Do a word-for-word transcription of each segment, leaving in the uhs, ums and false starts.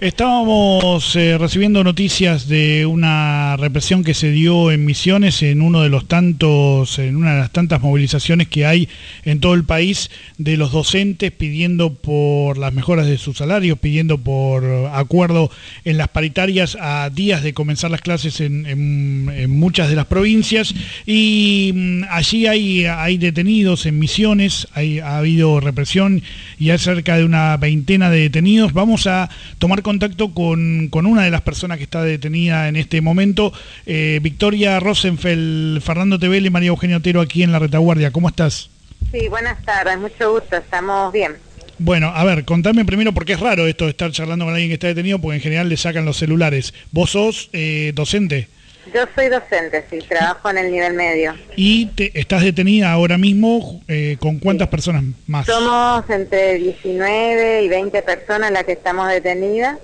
Estábamos eh, recibiendo noticias de una represión que se dio en Misiones en uno de los tantos, en una de las tantas movilizaciones que hay en todo el país de los docentes pidiendo por las mejoras de sus salarios, pidiendo por acuerdo en las paritarias a días de comenzar las clases en, en, en muchas de las provincias, y mm, allí hay, hay detenidos en Misiones, hay, ha habido represión y hay cerca de una veintena de detenidos. Vamos a tomar contacto con, con una de las personas que está detenida en este momento, eh, Victoria Rosenfeld. Fernando Tevele y María Eugenia Otero aquí en La Retaguardia. ¿Cómo estás? Sí, buenas tardes, mucho gusto, estamos bien. Bueno, a ver, contame primero, porque es raro esto de estar charlando con alguien que está detenido, porque en general le sacan los celulares. ¿Vos sos eh, docente? Yo soy docente, sí, trabajo en el nivel medio. ¿Y te, estás detenida ahora mismo eh, con cuántas sí. personas más? Somos entre diecinueve y veinte personas las que estamos detenidas.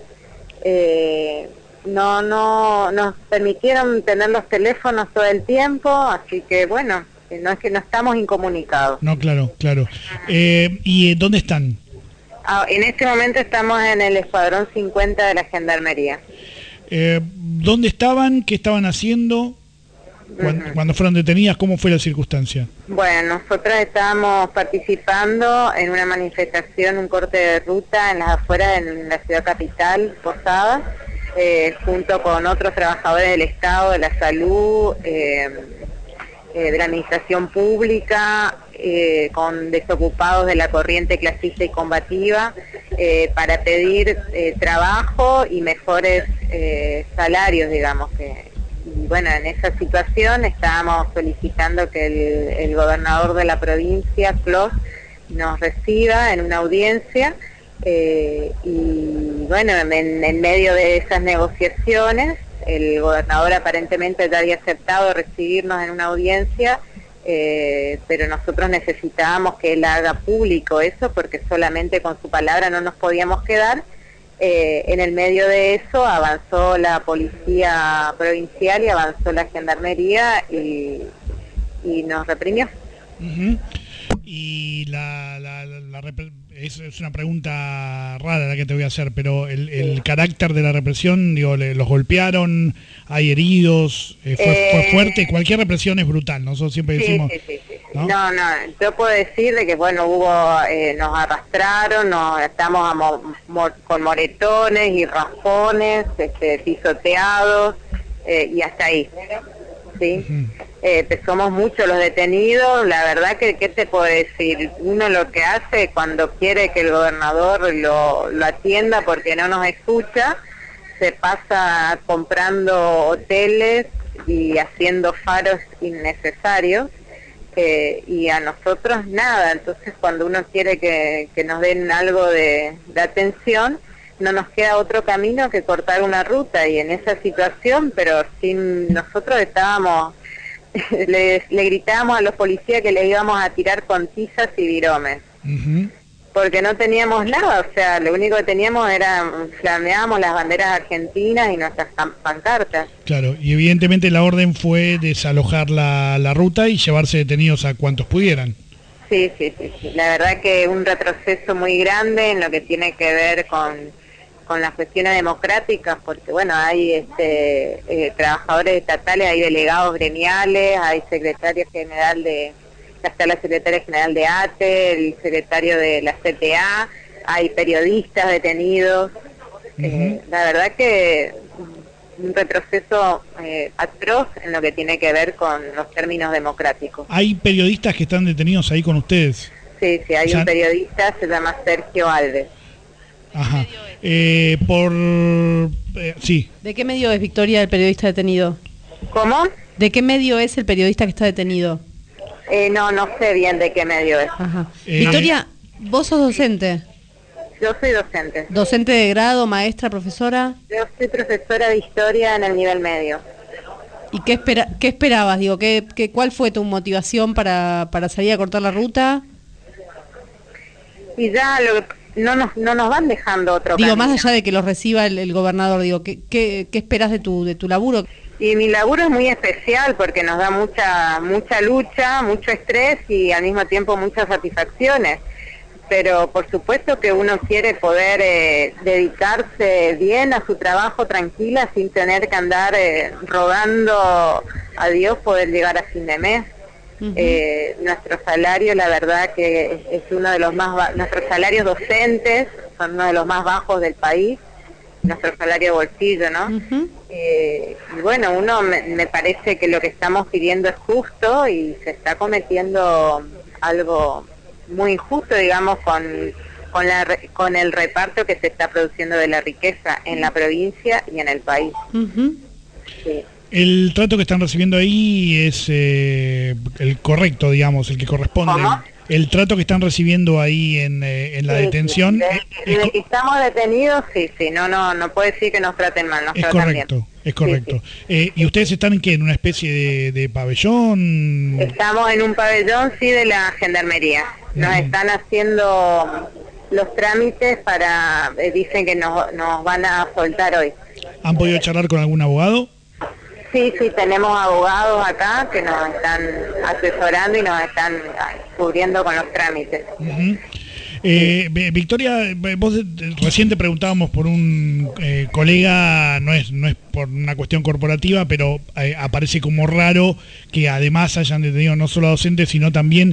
Eh, no, no, nos permitieron tener los teléfonos todo el tiempo, así que bueno, no es que no estamos incomunicados. No, claro, claro. Eh, ¿Y dónde están? Ah, en este momento estamos en el Escuadrón cincuenta de la Gendarmería. Eh, ¿Dónde estaban? ¿Qué estaban haciendo? Cuando, uh-huh. cuando fueron detenidas, ¿cómo fue la circunstancia? Bueno, nosotros estábamos participando en una manifestación, un corte de ruta en las afueras de la ciudad capital, Posadas, eh, junto con otros trabajadores del Estado, de la salud, eh, eh, de la administración pública, eh, con desocupados de la corriente clasista y combativa, eh, para pedir eh, trabajo y mejores eh, salarios, digamos. que Y bueno, en esa situación estábamos solicitando que el, el gobernador de la provincia, Clos, nos reciba en una audiencia, eh, y bueno, en, en medio de esas negociaciones, el gobernador aparentemente ya había aceptado recibirnos en una audiencia, eh, pero nosotros necesitábamos que él haga público eso, porque solamente con su palabra no nos podíamos quedar. Eh, en el medio de eso avanzó la policía provincial y avanzó la gendarmería y, y nos reprimió. Uh-huh. Y la, la, la, la es, es una pregunta rara la que te voy a hacer, pero el, el sí. carácter de la represión, digo, le, los golpearon, hay heridos, eh, fue, eh, fue fuerte. Cualquier represión es brutal, nosotros siempre decimos. Sí, sí, sí, sí. ¿No? no, no, yo puedo decir de que bueno, hubo, eh, nos arrastraron, nos estamos a mo, mo, con moretones y raspones, este, pisoteados, eh, y hasta ahí, ¿sí? Uh-huh. Eh, somos muchos los detenidos. La verdad que, ¿qué te puedo decir? Uno lo que hace cuando quiere que el gobernador lo, lo atienda porque no nos escucha, se pasa comprando hoteles y haciendo faros innecesarios, eh, y a nosotros nada. Entonces cuando uno quiere que, que nos den algo de, de atención, no nos queda otro camino que cortar una ruta, y en esa situación, pero sin nosotros estábamos... Le, le gritábamos a los policías que les íbamos a tirar con tizas y viromes, uh-huh. porque no teníamos nada, o sea, lo único que teníamos era, flameábamos las banderas argentinas y nuestras pancartas. Claro, y evidentemente la orden fue desalojar la, la ruta y llevarse detenidos a cuantos pudieran. Sí, sí, sí, sí, la verdad que un retroceso muy grande en lo que tiene que ver con... con las cuestiones democráticas, porque bueno, hay este, eh, trabajadores estatales, hay delegados gremiales, hay secretario general de, está la secretaria general de A T E, el secretario de la C T A, hay periodistas detenidos. Uh-huh. eh, la verdad que un retroceso eh, atroz en lo que tiene que ver con los términos democráticos. ¿Hay periodistas que están detenidos ahí con ustedes? Sí, sí, hay o sea, un periodista, se llama Sergio Alves. Ajá. Eh, por... Eh, sí. ¿De qué medio es, Victoria, el periodista detenido? ¿Cómo? ¿De qué medio es el periodista que está detenido? Eh, no, no sé bien de qué medio es. Ajá. Eh, Victoria, ¿vos sos docente? Yo soy docente. ¿Docente de grado, maestra, profesora? Yo soy profesora de historia en el nivel medio. ¿Y qué, espera, qué esperabas? Digo, ¿qué, qué, ¿cuál fue tu motivación para, para salir a cortar la ruta? Y ya lo que... No nos, no nos van dejando otro Digo, camino. Más allá de que los reciba el, el gobernador, digo, ¿qué, qué, qué esperas de tu de tu laburo? Y mi laburo es muy especial porque nos da mucha mucha lucha, mucho estrés y al mismo tiempo muchas satisfacciones. pero por supuesto que uno quiere poder eh, dedicarse bien a su trabajo tranquila sin tener que andar eh, rogando a Dios poder llegar a fin de mes. Uh-huh. eh, nuestro salario, la verdad que es, es uno de los más ba- nuestros salarios docentes son uno de los más bajos del país, nuestro salario bolsillo, ¿no? Uh-huh. eh, y bueno, uno me, me parece que lo que estamos pidiendo es justo y se está cometiendo algo muy injusto, digamos, con con la con el reparto que se está produciendo de la riqueza en la provincia y en el país. Uh-huh. Sí. El trato que están recibiendo ahí es eh, el correcto, digamos, el que corresponde. ¿Cómo? El trato que están recibiendo ahí en, eh, en la sí, detención. Sí. Desde, desde que estamos detenidos, sí, sí, no, no, no puede decir que nos traten mal, nos es tratan correcto, bien. Es correcto, es sí, correcto. Eh, ¿Y ustedes están en qué? ¿En una especie de, de pabellón? Estamos en un pabellón, sí, de la Gendarmería. Nos mm. están haciendo los trámites para, eh, dicen que nos, nos van a soltar hoy. ¿Han podido charlar con algún abogado? Sí, sí, tenemos abogados acá que nos están asesorando y nos están cubriendo con los trámites. Uh-huh. Eh, Victoria, vos recién te preguntábamos por un eh, colega, no es no es por una cuestión corporativa, pero eh, aparece como raro que además hayan detenido no solo a docentes, sino también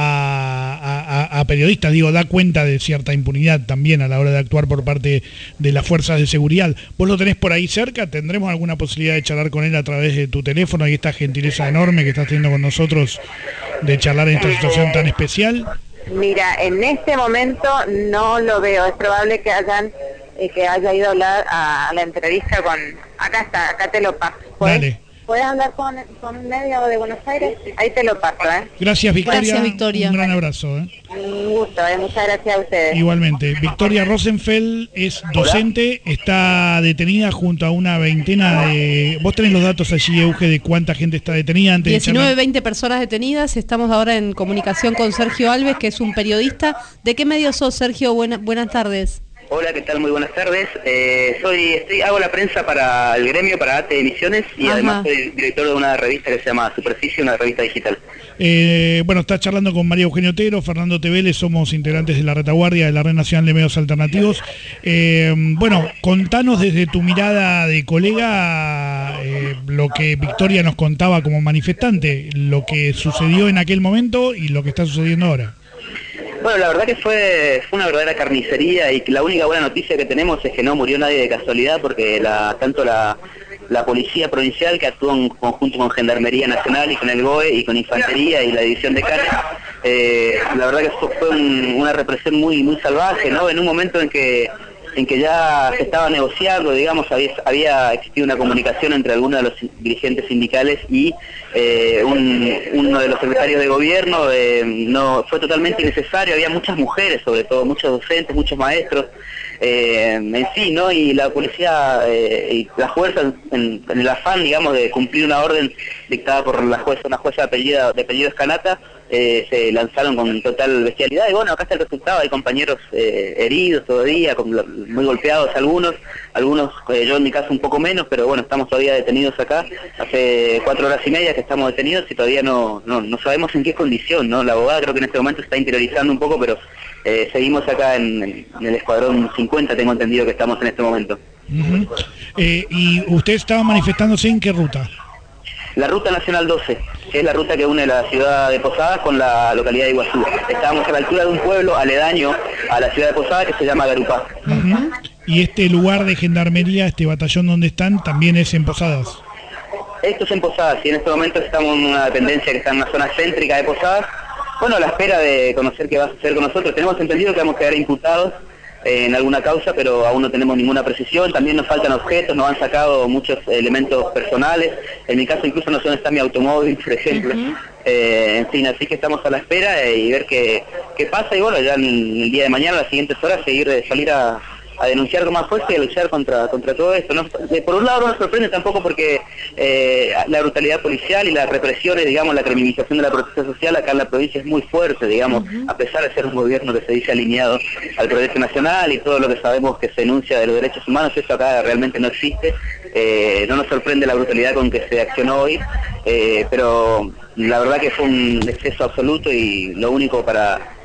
a, a, a periodistas. Digo, da cuenta de cierta impunidad también a la hora de actuar por parte de las fuerzas de seguridad. ¿Vos lo tenés por ahí cerca? ¿Tendremos alguna posibilidad de charlar con él a través de tu teléfono y esta gentileza enorme que estás teniendo con nosotros de charlar en esta situación tan especial? Mira, en este momento no lo veo. Es probable que hayan eh, que haya ido a hablar a, a la entrevista con... Acá está, acá te lo paso. ¿Puedes, Dale. ¿Puedes hablar con, con un medio de Buenos Aires? Ahí te lo paso, ¿eh? Gracias, Victoria. Gracias, Victoria. Un gran abrazo. ¿eh? Un gusto, ¿eh? Muchas gracias a ustedes. Igualmente. Victoria Rosenfeld es docente, está detenida junto a una veintena de... Vos tenés los datos allí, Euge, de cuánta gente está detenida. Antes diecinueve, de veinte personas detenidas. Estamos ahora en comunicación con Sergio Alves, que es un periodista. ¿De qué medio sos, Sergio? Buena, buenas tardes. Hola, ¿qué tal? Muy buenas tardes. Eh, soy, estoy, hago la prensa para el gremio, para A T E Emisiones, y Ajá. además soy director de una revista que se llama Superficie, una revista digital. Eh, bueno, está charlando con María Eugenia Otero, Fernando Teveles, somos integrantes de la retaguardia de la Red Nacional de Medios Alternativos. Eh, bueno, contanos desde tu mirada de colega eh, lo que Victoria nos contaba como manifestante, lo que sucedió en aquel momento y lo que está sucediendo ahora. Bueno, la verdad que fue, fue una verdadera carnicería, y la única buena noticia que tenemos es que no murió nadie de casualidad, porque la, tanto la, la Policía Provincial, que actuó en conjunto con Gendarmería Nacional y con el B O E y con Infantería y la División de Canes, eh, la verdad que fue un, una represión muy muy salvaje, ¿no? En un momento en que en que ya se estaba negociando, digamos, había, había existido una comunicación entre algunos de los dirigentes sindicales y eh, un, uno de los secretarios de gobierno, eh, no fue totalmente innecesario, había muchas mujeres, sobre todo, muchos docentes, muchos maestros, eh, en sí, ¿no? Y la policía eh, y las fuerzas, en, en el afán, digamos, de cumplir una orden dictada por la jueza, una jueza de apellido, de apellido Escanata, Eh, se lanzaron con total bestialidad, y bueno, acá está el resultado. Hay compañeros eh, heridos todavía, con, muy golpeados algunos, algunos, eh, yo en mi caso un poco menos, pero bueno, estamos todavía detenidos acá, hace cuatro horas y media que estamos detenidos y todavía no, no, no sabemos en qué condición, ¿no? La abogada creo que en este momento está interiorizando un poco, pero eh, seguimos acá en, en el escuadrón cincuenta, tengo entendido que estamos en este momento. Uh-huh. eh, ¿Y usted estaba manifestándose en qué ruta? La Ruta Nacional doce, que es la ruta que une la ciudad de Posadas con la localidad de Iguazú. Estábamos a la altura de un pueblo aledaño a la ciudad de Posadas que se llama Garupá. Uh-huh. ¿Y este lugar de gendarmería, este batallón donde están, también es en Posadas? Esto es en Posadas, y en este momento estamos en una dependencia que está en una zona céntrica de Posadas. Bueno, a la espera de conocer qué va a suceder con nosotros. Tenemos entendido que vamos a quedar imputados en alguna causa, pero aún no tenemos ninguna precisión. También nos faltan objetos, nos han sacado muchos elementos personales. En mi caso incluso no sé dónde está mi automóvil, por ejemplo. Uh-huh. eh, en fin, así que estamos a la espera eh, y ver qué, qué pasa, y bueno, ya en el día de mañana, las siguientes horas, seguir de salir a, a denunciar con más fuerza y a luchar contra, contra todo esto, ¿no? Por un lado no nos sorprende tampoco porque eh, la brutalidad policial y las represiones, digamos, la criminalización de la protesta social acá en la provincia es muy fuerte, digamos, uh-huh. a pesar de ser un gobierno que se dice alineado al progreso nacional y todo lo que sabemos que se enuncia de los derechos humanos, eso acá realmente no existe. Eh, no nos sorprende la brutalidad con que se accionó hoy, eh, pero la verdad que fue un exceso absoluto, y lo único para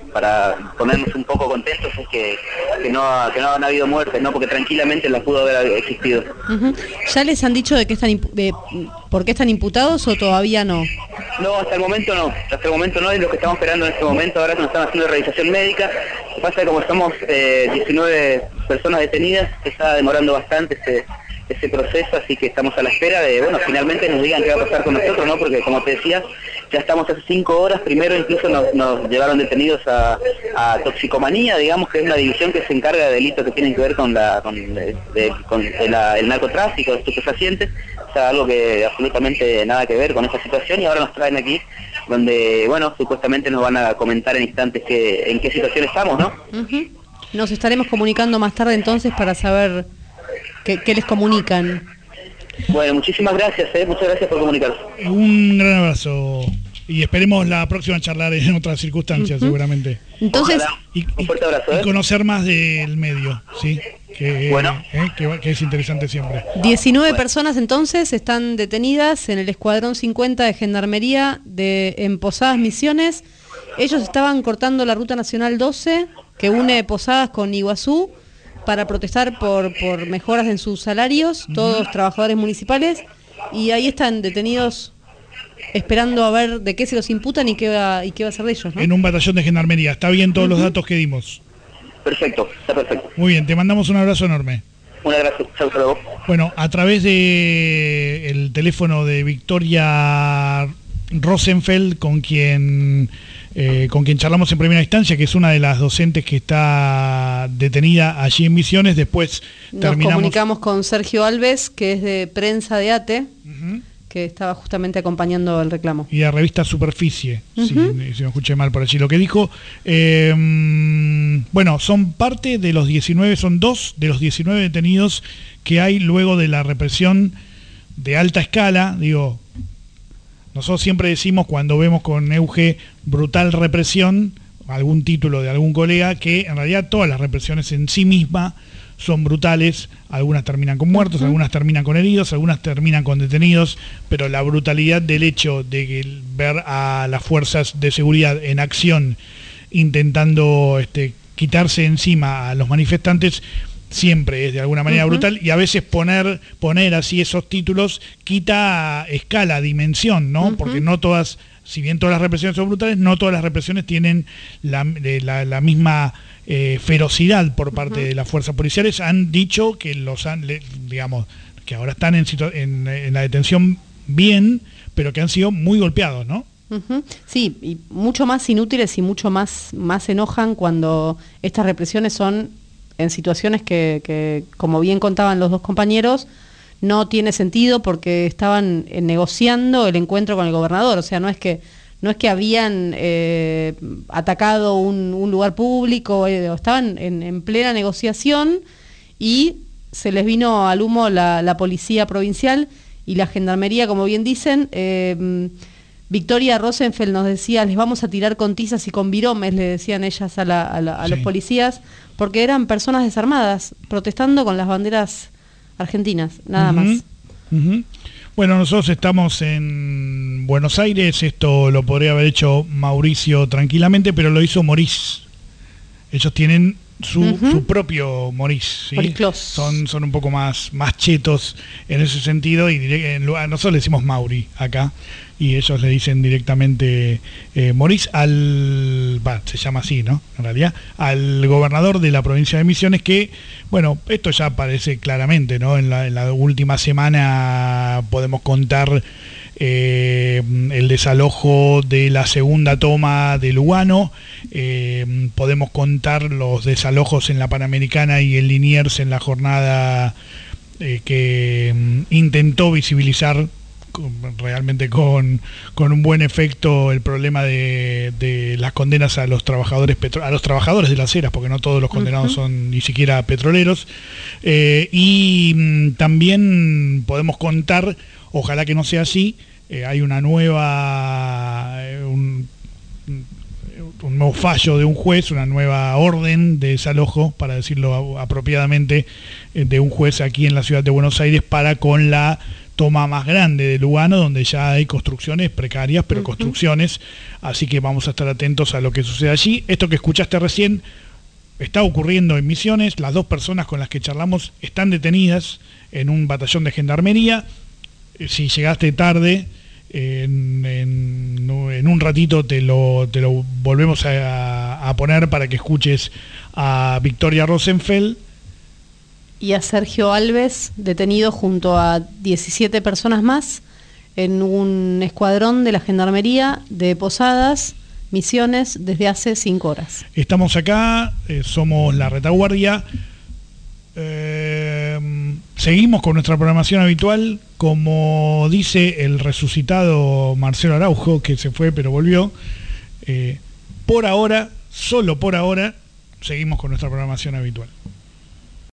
para ponernos un poco contentos es que, que, no, que no han habido muertes, ¿no? Porque tranquilamente las pudo haber existido. Uh-huh. ¿Ya les han dicho de qué están de por qué están imputados o todavía no? No, hasta el momento no, hasta el momento no, es lo que estamos esperando en este momento. Ahora que nos están haciendo revisación médica, lo que pasa es que como somos eh, diecinueve personas detenidas, se está demorando bastante ese, ese proceso, así que estamos a la espera de, bueno, finalmente nos digan qué va a pasar con nosotros, ¿no? Porque como te decía, ya estamos hace cinco horas, primero incluso nos, nos llevaron detenidos a, a toxicomanía, digamos que es una división que se encarga de delitos que tienen que ver con, la, con, de, de, con el, el narcotráfico, de estupefacientes, o sea, algo que absolutamente nada que ver con esa situación, y ahora nos traen aquí, donde, bueno, supuestamente nos van a comentar en instantes que, en qué situación estamos, ¿no? Uh-huh. Nos estaremos comunicando más tarde entonces para saber qué, qué les comunican. Bueno, muchísimas gracias, ¿eh? Muchas gracias por comunicarse. Un gran abrazo y esperemos la próxima charlar en otras circunstancias, uh-huh. seguramente. Entonces, y, un fuerte abrazo, ¿eh? Y conocer más del medio, ¿sí? Que, bueno. eh, que, que es interesante siempre. diecinueve bueno. personas entonces están detenidas en el Escuadrón cincuenta de Gendarmería de, en Posadas Misiones. Ellos estaban cortando la Ruta Nacional doce, que une Posadas con Iguazú, para protestar por, por mejoras en sus salarios, todos uh-huh. trabajadores municipales, y ahí están detenidos esperando a ver de qué se los imputan y qué va, y qué va a ser de ellos, ¿no? En un batallón de gendarmería. ¿Está bien todos uh-huh. los datos que dimos? Perfecto, está perfecto. Muy bien, te mandamos un abrazo enorme. Un abrazo, chau, chau. Bueno, a través de el teléfono de Victoria Rosenfeld, con quien... Eh, con quien charlamos en primera instancia, que es una de las docentes que está detenida allí en Misiones. Después nos terminamos... comunicamos con Sergio Alves, que es de prensa de A T E, uh-huh. que estaba justamente acompañando el reclamo. Y la revista Superficie, uh-huh. si, si no escuché mal por allí. Lo que dijo, eh, bueno, son parte de los diecinueve, son dos de los diecinueve detenidos que hay luego de la represión de alta escala, digo... Nosotros siempre decimos, cuando vemos con Euge brutal represión, algún título de algún colega, que en realidad todas las represiones en sí mismas son brutales, algunas terminan con muertos, uh-huh. algunas terminan con heridos, algunas terminan con detenidos, pero la brutalidad del hecho de ver a las fuerzas de seguridad en acción intentando este, quitarse encima a los manifestantes, siempre es de alguna manera uh-huh. brutal, y a veces poner poner así esos títulos quita escala, dimensión, ¿no? Uh-huh. Porque no todas, si bien todas las represiones son brutales, no todas las represiones tienen la, la, la misma eh, ferocidad por parte uh-huh. de las fuerzas policiales. Han dicho que los han, digamos, que ahora están en, situ- en, en la detención bien, pero que han sido muy golpeados, ¿no? Uh-huh. Sí, y mucho más inútiles y mucho más, más enojan cuando estas represiones son en situaciones que, que, como bien contaban los dos compañeros, no tiene sentido porque estaban eh, negociando el encuentro con el gobernador. O sea, no es que no es que habían eh, atacado un, un lugar público, eh, estaban en, en plena negociación y se les vino al humo la, la policía provincial y la gendarmería, como bien dicen. Eh, Victoria Rosenfeld nos decía, les vamos a tirar con tizas y con viromes, le decían ellas a, la, a, la, a sí. los policías, porque eran personas desarmadas, protestando con las banderas argentinas, nada uh-huh. más. Uh-huh. Bueno, nosotros estamos en Buenos Aires, esto lo podría haber hecho Mauricio tranquilamente, pero lo hizo Morís. Ellos tienen su, uh-huh. su propio Morís, ¿sí? Son, son un poco más, más chetos en ese sentido, y direct, en lugar, nosotros le decimos Mauri acá, y ellos le dicen directamente eh, Morís al, bah, se llama así, ¿no? En realidad, al gobernador de la provincia de Misiones, que, bueno, esto ya aparece claramente, ¿no? En la, en la última semana podemos contar eh, el desalojo de la segunda toma de Lugano, eh, podemos contar los desalojos en la Panamericana y en Liniers en la jornada eh, que mm, intentó visibilizar realmente con, con un buen efecto el problema de, de las condenas a los trabajadores petro, a los trabajadores de las eras, porque no todos los condenados uh-huh. son ni siquiera petroleros, eh, y mm, también podemos contar, ojalá que no sea así, eh, hay una nueva eh, un, un nuevo fallo de un juez, una nueva orden de desalojo, para decirlo apropiadamente, eh, de un juez aquí en la ciudad de Buenos Aires para con la toma más grande de Lugano, donde ya hay construcciones precarias, pero uh-huh. construcciones, así que vamos a estar atentos a lo que sucede allí. Esto que escuchaste recién está ocurriendo en Misiones. Las dos personas con las que charlamos están detenidas en un batallón de gendarmería. Si llegaste tarde, en, en, en un ratito te lo, te lo volvemos a, a poner para que escuches a Victoria Rosenfeld. Y a Sergio Alves, detenido junto a diecisiete personas más en un escuadrón de la Gendarmería de Posadas, Misiones, desde hace cinco horas. Estamos acá, eh, somos La Retaguardia, eh, seguimos con nuestra programación habitual, como dice el resucitado Marcelo Araujo, que se fue pero volvió, eh, por ahora, solo por ahora, seguimos con nuestra programación habitual.